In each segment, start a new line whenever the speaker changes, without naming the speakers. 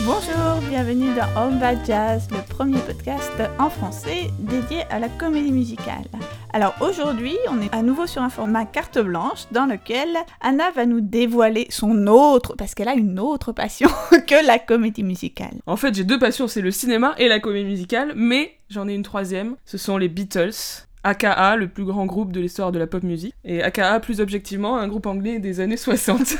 Bonjour, bienvenue dans All That Jazz, le premier podcast en français dédié à la comédie musicale. Alors aujourd'hui, on est à nouveau sur un format carte blanche dans lequel Anna va nous dévoiler son autre, parce qu'elle a une autre passion que la comédie musicale.
En fait, j'ai deux passions, c'est le cinéma et la comédie musicale, mais j'en ai une troisième, ce sont les Beatles. AKA, le plus grand groupe de l'histoire de la pop music. Et AKA, plus objectivement, un groupe anglais des années 60.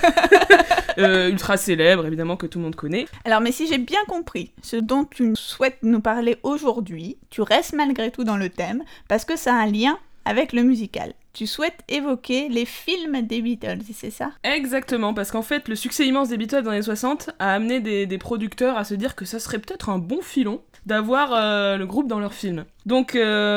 Ultra célèbre, évidemment, que tout le monde connaît.
Alors, mais si j'ai bien compris ce dont tu souhaites nous parler aujourd'hui, tu restes malgré tout dans le thème, parce que ça a un lien avec le musical. Tu souhaites évoquer les films des Beatles, c'est ça ?
Exactement, parce qu'en fait, le succès immense des Beatles dans les années 60 a amené des producteurs à se dire que ça serait peut-être un bon filon d'avoir le groupe dans leur film. Donc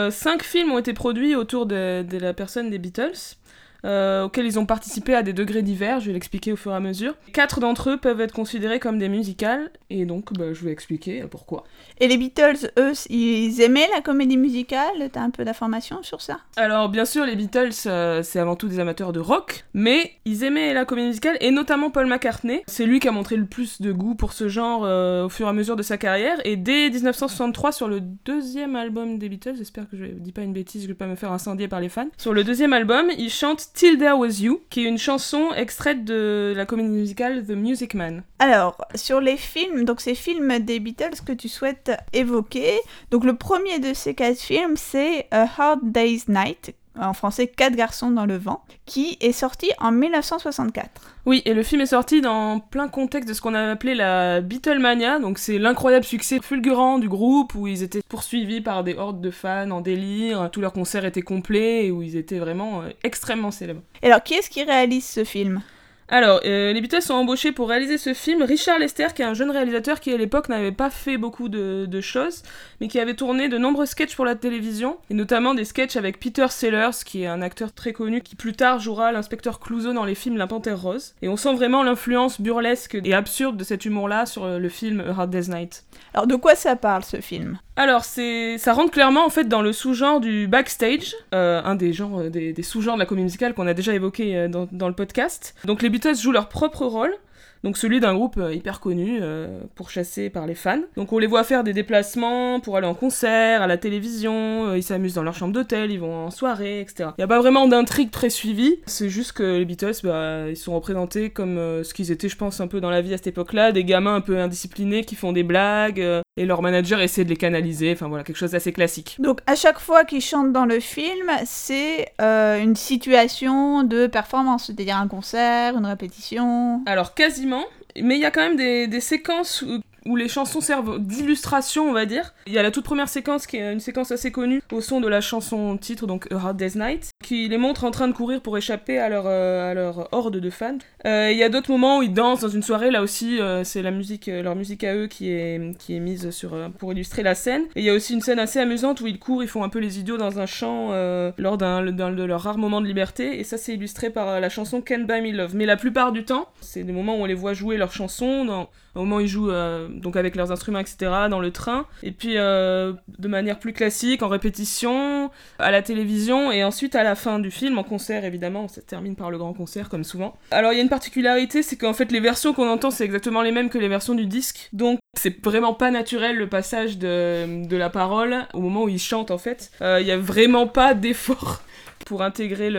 5 films ont été produits autour de la personne des Beatles, auxquels ils ont participé à des degrés divers, je vais l'expliquer au fur et à mesure. 4 d'entre eux peuvent être considérés comme des musicals, et donc je vais expliquer pourquoi.
Et les Beatles, eux, ils aimaient la comédie musicale ? T'as un peu d'informations sur ça ?
Alors bien sûr, les Beatles, c'est avant tout des amateurs de rock, mais ils aimaient la comédie musicale, et notamment Paul McCartney. C'est lui qui a montré le plus de goût pour ce genre au fur et à mesure de sa carrière, et dès 1963, sur le deuxième album des Beatles, j'espère que je dis pas une bêtise, je vais pas me faire incendier par les fans, sur le deuxième album, il chante Till There Was You, qui est une chanson extraite de la comédie musicale The Music Man.
Alors, sur les films, donc ces films des Beatles que tu souhaites évoquer, donc le premier de ces 4 films, c'est A Hard Day's Night, en français 4 garçons dans le vent, qui est sorti en 1964.
Oui, et le film est sorti dans plein contexte de ce qu'on a appelé la Beatlemania, donc c'est l'incroyable succès fulgurant du groupe, où ils étaient poursuivis par des hordes de fans en délire, tous leurs concerts étaient complets, et où ils étaient vraiment extrêmement célèbres.
Et alors, qui est-ce qui réalise ce film ?
Alors, les Beatles sont embauchés pour réaliser ce film Richard Lester, qui est un jeune réalisateur qui à l'époque n'avait pas fait beaucoup de choses, mais qui avait tourné de nombreux sketchs pour la télévision, et notamment des sketchs avec Peter Sellers, qui est un acteur très connu, qui plus tard jouera l'inspecteur Clouseau dans les films La Panthère Rose. Et on sent vraiment l'influence burlesque et absurde de cet humour-là sur le film A Hard Day's Night.
Alors, de quoi ça parle, ce film ?
Alors, ça rentre clairement en fait dans le sous-genre du backstage, un des genres, des sous-genres de la comédie musicale qu'on a déjà évoqué dans le podcast. Donc les Beatles jouent leur propre rôle, donc celui d'un groupe hyper connu, pourchassé par les fans. Donc on les voit faire des déplacements pour aller en concert, à la télévision, ils s'amusent dans leur chambre d'hôtel, ils vont en soirée, etc. Il n'y a pas vraiment d'intrigue très suivie, c'est juste que les Beatles, ils sont représentés comme ce qu'ils étaient, je pense, un peu dans la vie à cette époque-là, des gamins un peu indisciplinés qui font des blagues, et leur manager essaie de les canaliser, enfin voilà, quelque chose d'assez classique.
Donc à chaque fois qu'ils chantent dans le film, c'est une situation de performance, c'est-à-dire un concert, une répétition...
Alors quasiment, mais il y a quand même des séquences où les chansons servent d'illustration, on va dire. Il y a la toute première séquence qui est une séquence assez connue au son de la chanson titre, donc A Hard Day's Night, qui les montre en train de courir pour échapper à leur horde de fans. Il y a d'autres moments où ils dansent dans une soirée, là aussi c'est leur musique à eux qui est mise pour illustrer la scène. Et il y a aussi une scène assez amusante où ils courent, ils font un peu les idiots dans un champ lors d'un de leurs rares moments de liberté, et ça c'est illustré par la chanson Can't Buy Me Love. Mais la plupart du temps, c'est des moments où on les voit jouer leurs chansons, au moment où ils jouent donc avec leurs instruments, etc., dans le train, et puis de manière plus classique, en répétition, à la télévision, et ensuite à la fin du film, en concert évidemment, ça termine par le grand concert comme souvent. Alors il y a une particularité, c'est qu'en fait les versions qu'on entend c'est exactement les mêmes que les versions du disque, donc c'est vraiment pas naturel le passage de la parole au moment où ils chantent en fait. Il y a vraiment pas d'effort pour intégrer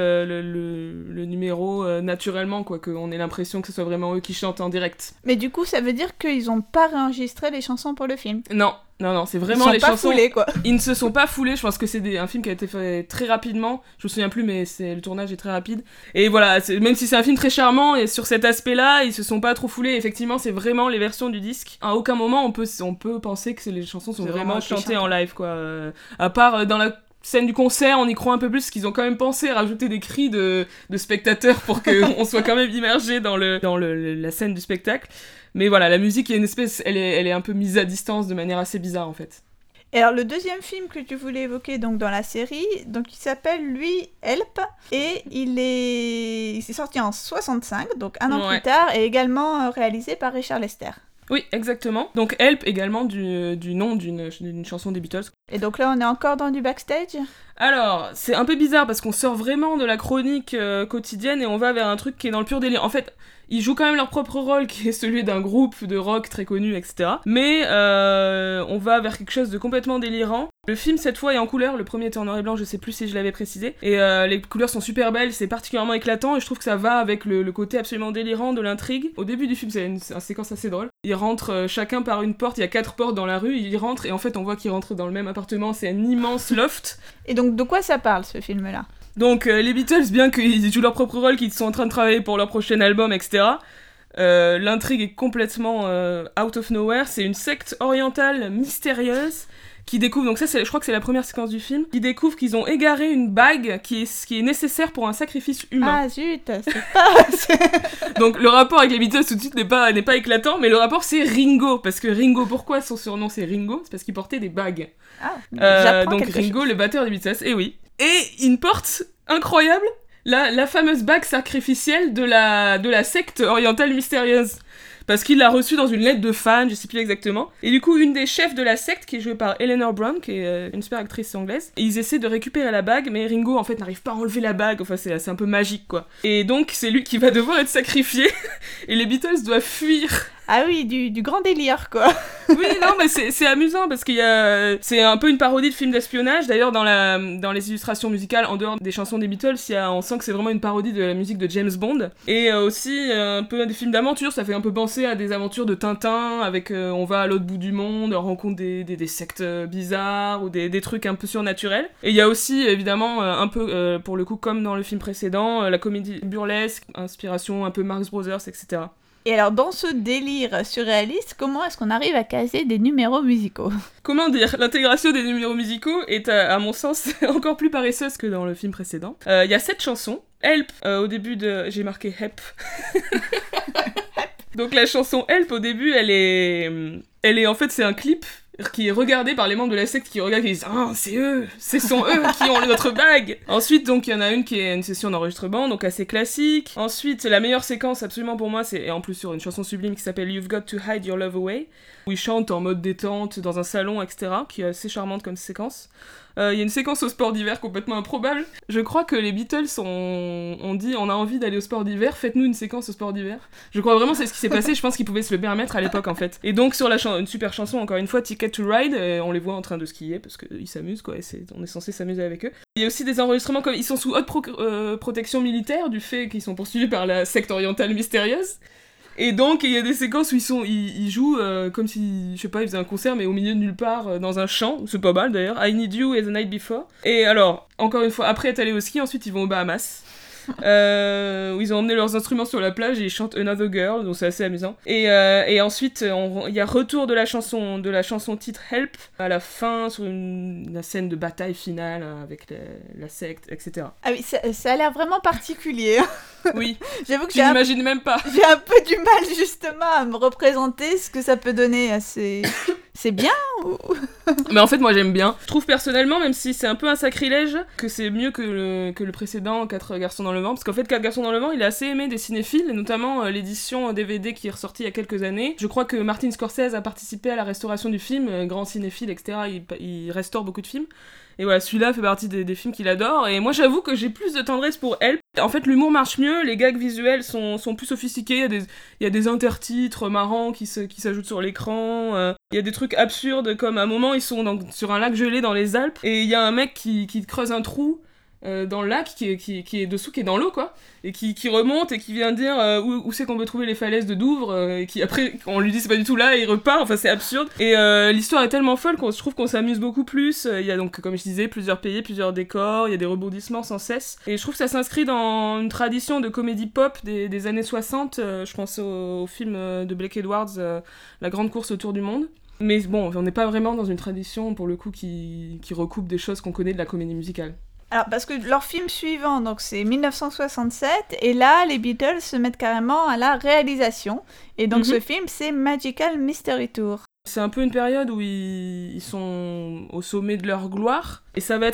le numéro naturellement, quoi, qu'on ait l'impression que ce soit vraiment eux qui chantent en direct.
Mais du coup, ça veut dire qu'ils ont pas réenregistré les chansons pour le film ?
Non, c'est vraiment les chansons...
Foulés, quoi.
Ils ne se sont pas foulés, je pense que c'est un film qui a été fait très rapidement, je me souviens plus, mais le tournage est très rapide. Et voilà, même si c'est un film très charmant, et sur cet aspect-là, ils se sont pas trop foulés, effectivement, c'est vraiment les versions du disque. À aucun moment, on peut penser que les chansons sont vraiment chantées en live, quoi. À part dans la scène du concert, on y croit un peu plus, parce qu'ils ont quand même pensé à rajouter des cris de spectateurs pour qu'on soit quand même immergé dans la scène du spectacle. Mais voilà, la musique, il y a une espèce, elle est un peu mise à distance de manière assez bizarre en fait.
Et alors le deuxième film que tu voulais évoquer donc dans la série, donc il s'appelle lui Help, et il s'est sorti en 65, donc un an plus tard, et également réalisé par Richard Lester.
Oui, exactement. Donc Help également du nom d'une chanson des Beatles.
Et donc là, on est encore dans du backstage ?
Alors, c'est un peu bizarre parce qu'on sort vraiment de la chronique quotidienne et on va vers un truc qui est dans le pur délire. En fait, Ils jouent quand même leur propre rôle, qui est celui d'un groupe de rock très connu, etc. Mais on va vers quelque chose de complètement délirant. Le film, cette fois, est en couleur. Le premier était en noir et blanc, je sais plus si je l'avais précisé. Et les couleurs sont super belles, c'est particulièrement éclatant, et je trouve que ça va avec le côté absolument délirant de l'intrigue. Au début du film, c'est une séquence assez drôle. Ils rentrent chacun par une porte, il y a 4 portes dans la rue, ils rentrent, et en fait, on voit qu'ils rentrent dans le même appartement, c'est un immense loft.
Et donc, de quoi ça parle, ce film-là ?
Donc, les Beatles, bien qu'ils jouent leur propre rôle, qu'ils sont en train de travailler pour leur prochain album, etc., l'intrigue est complètement out of nowhere. C'est une secte orientale mystérieuse qui découvre, donc ça je crois que c'est la première séquence du film, qui découvre qu'ils ont égaré une bague qui est nécessaire pour un sacrifice humain.
Ah zut, c'est pas...
Donc le rapport avec les Beatles tout de suite n'est pas éclatant, mais le rapport c'est Ringo, parce que Ringo, pourquoi son surnom c'est Ringo ? C'est parce qu'il portait des bagues. Donc Ringo, le batteur des Beatles, et oui. Et une porte incroyable, la fameuse bague sacrificielle de la secte orientale mystérieuse. Parce qu'il l'a reçue dans une lettre de fan, je sais plus exactement. Et du coup, une des chefs de la secte, qui est jouée par Eleanor Brown, qui est une super actrice anglaise, ils essaient de récupérer la bague, mais Ringo, en fait, n'arrive pas à enlever la bague. Enfin, c'est un peu magique, quoi. Et donc, c'est lui qui va devoir être sacrifié, et les Beatles doivent fuir.
Ah oui, du grand délire, quoi.
Oui, non, mais c'est amusant, parce c'est un peu une parodie de film d'espionnage. D'ailleurs, dans les illustrations musicales, en dehors des chansons des Beatles, on sent que c'est vraiment une parodie de la musique de James Bond. Et aussi, un peu des films d'aventure, ça fait un peu penser à des aventures de Tintin, avec on va à l'autre bout du monde, on rencontre des sectes bizarres, ou des trucs un peu surnaturels. Et il y a aussi, évidemment, un peu, pour le coup, comme dans le film précédent, la comédie burlesque, inspiration un peu Marx Brothers, etc.
Et alors, dans ce délire surréaliste, comment est-ce qu'on arrive à caser des numéros musicaux ?
Comment dire ? L'intégration des numéros musicaux est, à mon sens, encore plus paresseuse que dans le film précédent. Il y a 7 chansons. Help, au début de... J'ai marqué Hep. Donc la chanson Help, au début, elle est en fait, c'est un clip qui est regardé par les membres de la secte qui regardent et qui disent « Ah, c'est eux, ce sont eux qui ont notre bague !» Ensuite, donc, il y en a une qui est une session d'enregistrement, donc assez classique. Ensuite, la meilleure séquence, absolument pour moi, et en plus sur une chanson sublime qui s'appelle « You've Got to Hide Your Love Away », où ils chantent en mode détente, dans un salon, etc., qui est assez charmante comme séquence. Il y a une séquence au sport d'hiver complètement improbable. Je crois que les Beatles ont dit « On a envie d'aller au sport d'hiver, faites-nous une séquence au sport d'hiver ». Je crois vraiment que c'est ce qui s'est passé, je pense qu'ils pouvaient se le permettre à l'époque en fait. Et donc sur une super chanson, encore une fois, Ticket to Ride, on les voit en train de skier parce qu'ils s'amusent quoi, et on est censé s'amuser avec eux. Il y a aussi des enregistrements comme ils sont sous haute protection militaire du fait qu'ils sont poursuivis par la secte orientale mystérieuse. Et donc, il y a des séquences où ils jouent comme si, je sais pas, ils faisaient un concert, mais au milieu de nulle part, dans un champ. C'est pas mal, d'ailleurs. I Need You et The Night Before. Et alors, encore une fois, après être allés au ski, ensuite, ils vont aux Bahamas. Où ils ont emmené leurs instruments sur la plage et ils chantent Another Girl, donc c'est assez amusant. Et ensuite, il y a retour de la chanson titre Help à la fin sur la scène de bataille finale avec la secte, etc.
Ah oui, ça a l'air vraiment particulier.
Oui,
j'avoue que
j'imagine même pas.
J'ai un peu du mal justement à me représenter ce que ça peut donner à ces... C'est bien ou...
Mais en fait, moi j'aime bien. Je trouve personnellement, même si c'est un peu un sacrilège, que c'est mieux que le précédent 4 garçons dans le vent. Parce qu'en fait, 4 garçons dans le vent, il est assez aimé des cinéphiles, et notamment l'édition DVD qui est ressortie il y a quelques années. Je crois que Martin Scorsese a participé à la restauration du film, grand cinéphile, etc. Il restaure beaucoup de films. Et voilà, celui-là fait partie des films qu'il adore. Et moi, j'avoue que j'ai plus de tendresse pour Help. En fait, l'humour marche mieux, les gags visuels sont plus sophistiqués. Il y a des intertitres marrants qui s'ajoutent sur l'écran. Il y a des trucs absurdes, comme à un moment, ils sont sur un lac gelé dans les Alpes. Et il y a un mec qui creuse un trou dans le lac, qui est dessous, qui est dans l'eau, quoi. Et qui remonte et qui vient dire où c'est qu'on peut trouver les falaises de Douvres. Et qui, après, on lui dit c'est pas du tout là, et il repart. Enfin, c'est absurde. Et l'histoire est tellement folle je trouve qu'on s'amuse beaucoup plus. Il y a donc, comme je disais, plusieurs pays, plusieurs décors. Il y a des rebondissements sans cesse. Et je trouve que ça s'inscrit dans une tradition de comédie pop des années 60. Je pense au film de Blake Edwards, La Grande Course autour du monde. Mais bon, on n'est pas vraiment dans une tradition, pour le coup, qui recoupe des choses qu'on connaît de la comédie musicale.
Alors, parce que leur film suivant, donc c'est 1967, et là, les Beatles se mettent carrément à la réalisation. Et donc, ce film, c'est Magical Mystery Tour.
C'est un peu une période où ils sont au sommet de leur gloire, et ça va être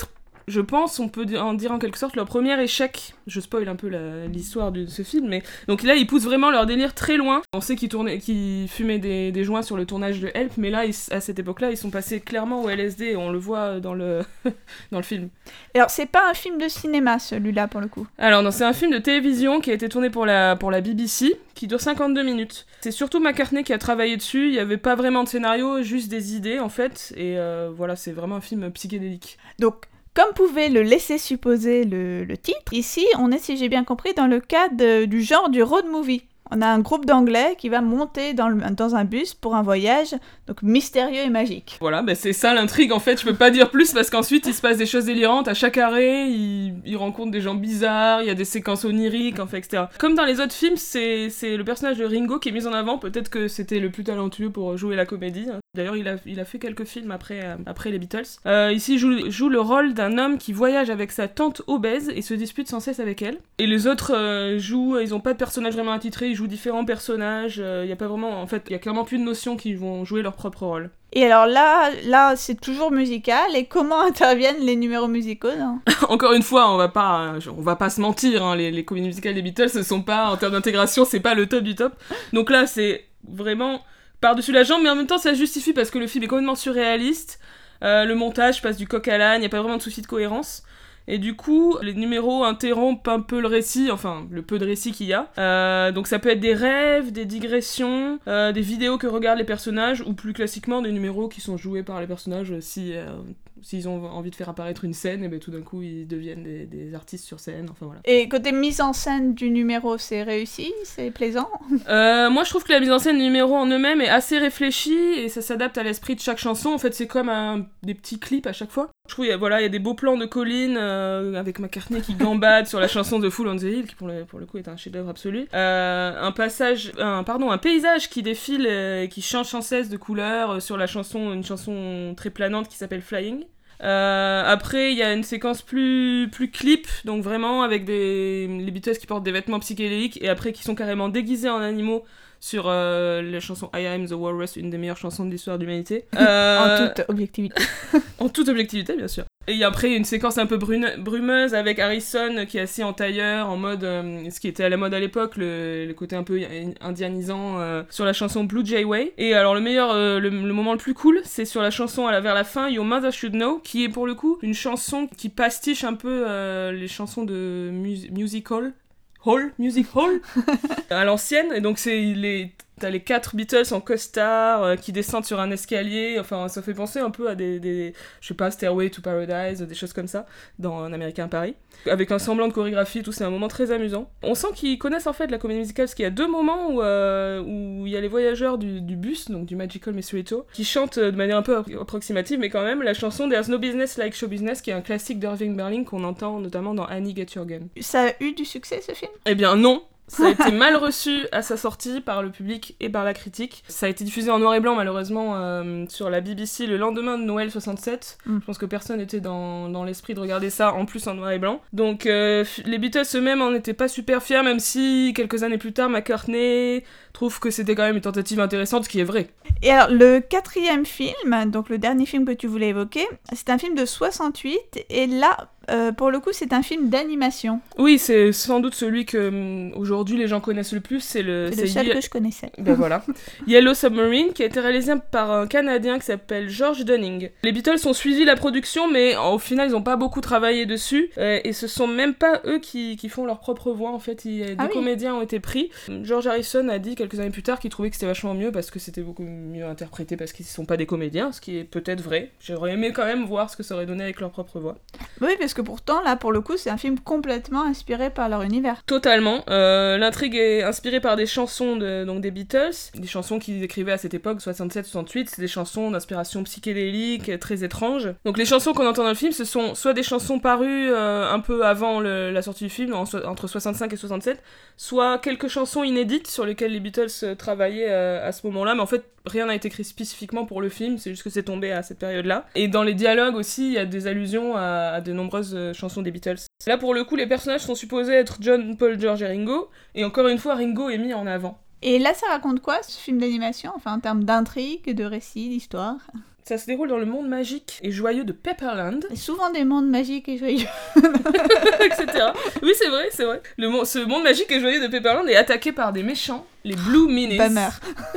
Je pense, on peut en dire en quelque sorte, leur premier échec. Je spoil un peu l'histoire de ce film, mais donc là, ils poussent vraiment leur délire très loin. On sait qu'ils fumaient des joints sur le tournage de Help, mais là, à cette époque-là, ils sont passés clairement au LSD, et on le voit dans le film.
Alors, c'est pas un film de cinéma, celui-là, pour le coup.
Alors, non, c'est un film de télévision qui a été tourné pour la BBC, qui dure 52 minutes. C'est surtout McCartney qui a travaillé dessus, il n'y avait pas vraiment de scénario, juste des idées, en fait, et voilà, c'est vraiment un film psychédélique.
Donc, comme pouvait le laisser supposer le titre, ici, on est, si j'ai bien compris, dans le cadre du genre du road movie. On a un groupe d'anglais qui va monter dans un bus pour un voyage, donc mystérieux et magique.
Voilà, c'est ça l'intrigue en fait, je peux pas dire plus parce qu'ensuite il se passe des choses délirantes, à chaque arrêt, ils rencontrent des gens bizarres, il y a des séquences oniriques, en fait, etc. Comme dans les autres films, c'est le personnage de Ringo qui est mis en avant, peut-être que c'était le plus talentueux pour jouer la comédie. D'ailleurs, il a fait quelques films après les Beatles. Ici, il joue le rôle d'un homme qui voyage avec sa tante obèse et se dispute sans cesse avec elle. Et les autres ils ont pas de personnage vraiment attitré, ils jouent différents personnages, il y a pas vraiment, en fait, il y a clairement plus de notions qui vont jouer leur propre rôle.
Et alors là, c'est toujours musical, et comment interviennent les numéros musicaux, non?
Encore une fois, on va pas se mentir, hein, les comédies musicales des Beatles, ce sont pas, en termes d'intégration, c'est pas le top du top. Donc là, c'est vraiment par-dessus la jambe, mais en même temps, ça justifie parce que le film est complètement surréaliste, le montage passe du coq à l'âne, il y a pas vraiment de souci de cohérence. Et du coup, les numéros interrompent un peu le récit, enfin, le peu de récit qu'il y a. Donc ça peut être des rêves, des digressions, des vidéos que regardent les personnages, ou plus classiquement, des numéros qui sont joués par les personnages s'ils ont envie de faire apparaître une scène, et bien tout d'un coup, ils deviennent des artistes sur scène, enfin voilà.
Et côté mise en scène du numéro, c'est réussi? C'est plaisant?
Moi, je trouve que la mise en scène du numéro en eux-mêmes est assez réfléchie, et ça s'adapte à l'esprit de chaque chanson. En fait, c'est comme des petits clips à chaque fois. Je trouve qu'il y a des beaux plans de collines avec McCartney qui gambade sur la chanson de Fool on the Hill, qui pour le coup est un chef-d'œuvre absolu. Un paysage qui défile, qui change sans cesse de couleur sur une chanson très planante qui s'appelle Flying. Après, il y a une séquence plus clip, donc vraiment avec les Beatles qui portent des vêtements psychédéliques et après qui sont carrément déguisés en animaux sur la chanson I Am the Walrus, une des meilleures chansons de l'histoire de l'humanité.
En toute objectivité.
En toute objectivité, bien sûr. Et après, une séquence un peu brumeuse avec Harrison qui est assis en tailleur, en mode, ce qui était à la mode à l'époque, le côté un peu indianisant sur la chanson Blue Jay Way. Et alors le moment le plus cool, c'est sur la chanson vers la fin, Your Mother Should Know, qui est pour le coup une chanson qui pastiche un peu les chansons de Music Hall à l'ancienne, et donc t'as les 4 Beatles en costard qui descendent sur un escalier, enfin ça fait penser un peu à des je sais pas, Stairway to Paradise, des choses comme ça, dans Un Américain Paris, avec un semblant de chorégraphie, tout, c'est un moment très amusant. On sent qu'ils connaissent en fait la comédie musicale, parce qu'il y a 2 moments où il y a les voyageurs du bus, donc du Magical Mystery Tour, qui chantent de manière un peu approximative, mais quand même, la chanson There's No Business Like Show Business, qui est un classique d'Irving Berlin qu'on entend notamment dans Annie Get Your Gun.
Ça a eu du succès, ce film?
Eh bien non. Ça a été mal reçu à sa sortie par le public et par la critique. Ça a été diffusé en noir et blanc, malheureusement, sur la BBC le lendemain de Noël 67. Je pense que personne n'était dans l'esprit de regarder ça, en plus en noir et blanc. Donc les Beatles eux-mêmes en étaient pas super fiers, même si quelques années plus tard, McCartney trouve que c'était quand même une tentative intéressante, ce qui est vrai.
Et alors, le 4e film, donc le dernier film que tu voulais évoquer, c'est un film de 68, et là, pour le coup, c'est un film d'animation.
Oui, c'est sans doute celui que aujourd'hui les gens connaissent le plus. C'est le
seul que je connaissais.
Ben voilà. Yellow Submarine, qui a été réalisé par un Canadien qui s'appelle George Dunning. Les Beatles ont suivi la production, mais au final, ils n'ont pas beaucoup travaillé dessus, et ce sont même pas eux qui font leur propre voix, en fait. Deux comédiens ont été pris. George Harrison a dit quelques années plus tard qu'il trouvait que c'était vachement mieux parce que c'était beaucoup mieux interprété, parce qu'ils ne sont pas des comédiens, ce qui est peut-être vrai. J'aurais aimé quand même voir ce que ça aurait donné avec leur propre voix.
Oui, parce que pourtant, là, pour le coup, c'est un film complètement inspiré par leur univers.
Totalement. L'intrigue est inspirée par des chansons donc des Beatles, des chansons qu'ils écrivaient à cette époque, 67-68, c'est des chansons d'inspiration psychédélique, très étranges. Donc les chansons qu'on entend dans le film, ce sont soit des chansons parues un peu avant la sortie du film, entre 65 et 67, soit quelques chansons inédites sur lesquelles les Beatles travaillaient à ce moment-là, mais en fait, rien n'a été écrit spécifiquement pour le film, c'est juste que c'est tombé à cette période-là. Et dans les dialogues aussi, il y a des allusions à de nombreuses chansons des Beatles. Là, pour le coup, les personnages sont supposés être John, Paul, George et Ringo, et encore une fois, Ringo est mis en avant.
Et là, ça raconte quoi, ce film d'animation, enfin en termes d'intrigue, de récit, d'histoire ?
Ça se déroule dans le monde magique et joyeux de Pepperland.
Et souvent des mondes magiques et joyeux.
etc. Oui, c'est vrai. Ce monde magique et joyeux de Pepperland est attaqué par des méchants, les Blue Minis.
Bummer.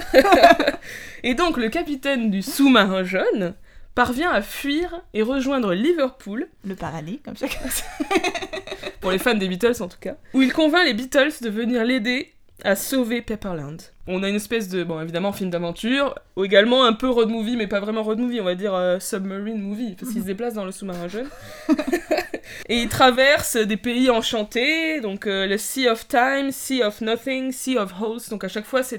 Et donc, le capitaine du sous-marin jaune parvient à fuir et rejoindre Liverpool.
Le paradis, comme chacun sait.
Pour les fans des Beatles, en tout cas. Où il convainc les Beatles de venir l'aider à sauver Pepperland. On a une espèce de, bon, évidemment, film d'aventure, ou également un peu road movie, mais pas vraiment road movie, on va dire submarine movie, parce qu'il se déplace dans le sous-marin jaune. Et il traverse des pays enchantés, donc le Sea of Time, Sea of Nothing, Sea of Holes, donc à chaque fois c'est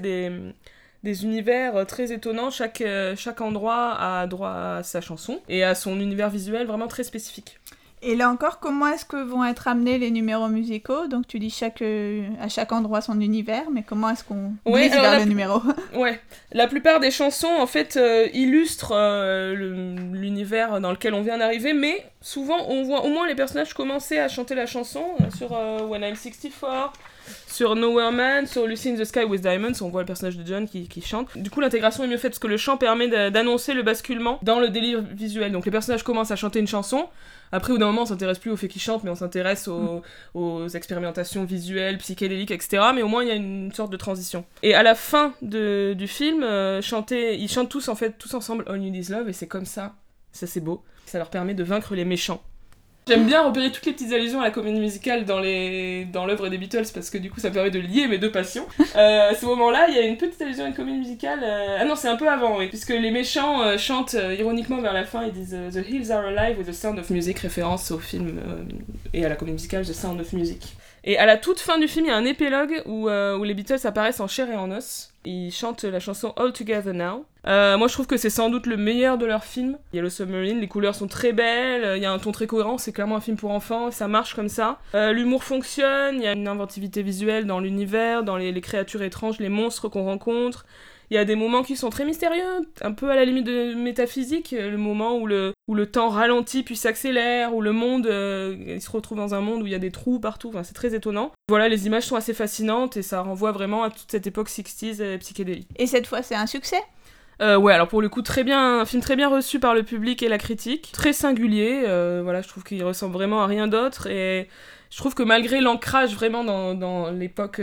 des univers très étonnants, chaque endroit a droit à sa chanson, et à son univers visuel vraiment très spécifique.
Et là encore, comment est-ce que vont être amenés les numéros musicaux ? Donc tu dis à chaque endroit son univers, mais comment est-ce qu'on glisse vers le numéro ?
Ouais, la plupart des chansons en fait illustrent l'univers dans lequel on vient d'arriver, mais souvent on voit au moins les personnages commencer à chanter la chanson sur When I'm 64, sur Nowhere Man, sur Lucy in the Sky with Diamonds, on voit le personnage de John qui chante. Du coup, l'intégration est mieux faite parce que le chant permet d'annoncer le basculement dans le délire visuel. Donc les personnages commencent à chanter une chanson. Après, au bout d'un moment, on s'intéresse plus au fait qu'ils chantent, mais on s'intéresse aux expérimentations visuelles, psychédéliques, etc. Mais au moins, il y a une sorte de transition. Et à la fin du film, ils chantent tous ensemble All You Need Is Love, et c'est comme ça c'est beau. Ça leur permet de vaincre les méchants. J'aime bien repérer toutes les petites allusions à la comédie musicale dans l'œuvre des Beatles parce que du coup ça me permet de lier mes deux passions. À ce moment-là, il y a une petite allusion à une comédie musicale. Ah non, c'est un peu avant, oui, puisque les méchants chantent ironiquement vers la fin, ils disent The hills are alive with the sound of music, référence au film et à la comédie musicale The Sound of Music. Et à la toute fin du film, il y a un épilogue où les Beatles apparaissent en chair et en os. Ils chantent la chanson All Together Now. Moi je trouve que c'est sans doute le meilleur de leur film. Yellow Submarine, les couleurs sont très belles, il y a un ton très cohérent, c'est clairement un film pour enfants, ça marche comme ça. L'humour fonctionne, il y a une inventivité visuelle dans l'univers, dans les créatures étranges, les monstres qu'on rencontre. Il y a des moments qui sont très mystérieux, un peu à la limite de métaphysique, le moment où le temps ralentit puis s'accélère, où le monde, il se retrouve dans un monde où il y a des trous partout, enfin, c'est très étonnant. Voilà, les images sont assez fascinantes et ça renvoie vraiment à toute cette époque 60s psychédélique.
Et cette fois, c'est un succès ?
Ouais, alors pour le coup, un film très bien reçu par le public et la critique, très singulier, voilà, je trouve qu'il ressemble vraiment à rien d'autre, et je trouve que malgré l'ancrage vraiment dans l'époque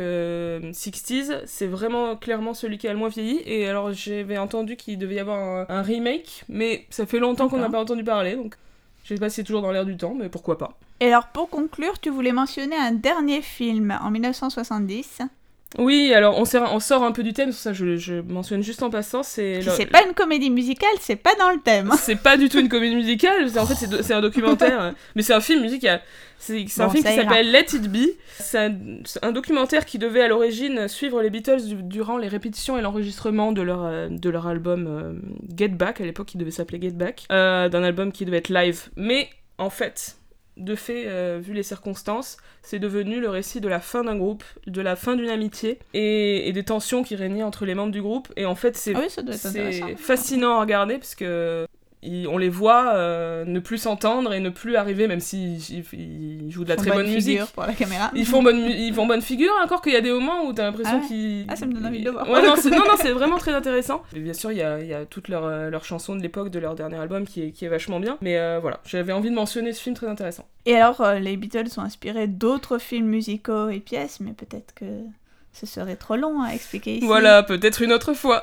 60s, c'est vraiment clairement celui qui a le moins vieilli, et alors j'avais entendu qu'il devait y avoir un remake, mais ça fait longtemps qu'on n'a pas entendu parler, donc je sais pas si c'est toujours dans l'air du temps, mais pourquoi pas.
Et alors pour conclure, tu voulais mentionner un dernier film en 1970.
Oui, alors on sort un peu du thème, ça je mentionne juste en passant, c'est
pas une comédie musicale, c'est pas dans le thème.
C'est pas du tout une comédie musicale, en fait c'est un documentaire, mais c'est un film musical. C'est un film qui s'appelle Let It Be. C'est un documentaire qui devait à l'origine suivre les Beatles durant les répétitions et l'enregistrement de leur album Get Back, à l'époque qui devait s'appeler Get Back, d'un album qui devait être live. Mais en fait, de fait, vu les circonstances, c'est devenu le récit de la fin d'un groupe, de la fin d'une amitié et des tensions qui régnaient entre les membres du groupe. Et en fait, c'est fascinant à regarder parce que on les voit ne plus s'entendre et ne plus arriver, même s'ils jouent de la très bonne musique.
Pour la caméra.
Ils font bonne figure, encore qu'il y a des moments où t'as l'impression qu'ils...
Ah, ça me donne envie de voir.
Ouais, c'est vraiment très intéressant. Et bien sûr, il y a toutes leurs chansons de l'époque de leur dernier album qui est vachement bien. Mais voilà, j'avais envie de mentionner ce film très intéressant.
Et alors, les Beatles ont inspiré d'autres films musicaux et pièces, mais peut-être que ce serait trop long à expliquer ici.
Voilà, peut-être une autre fois.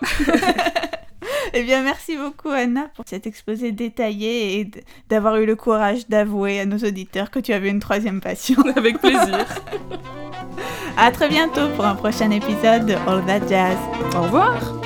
Eh bien, merci beaucoup, Anna, pour cet exposé détaillé et d'avoir eu le courage d'avouer à nos auditeurs que tu avais une troisième passion.
Avec plaisir.
À très bientôt pour un prochain épisode de All That Jazz.
Au revoir.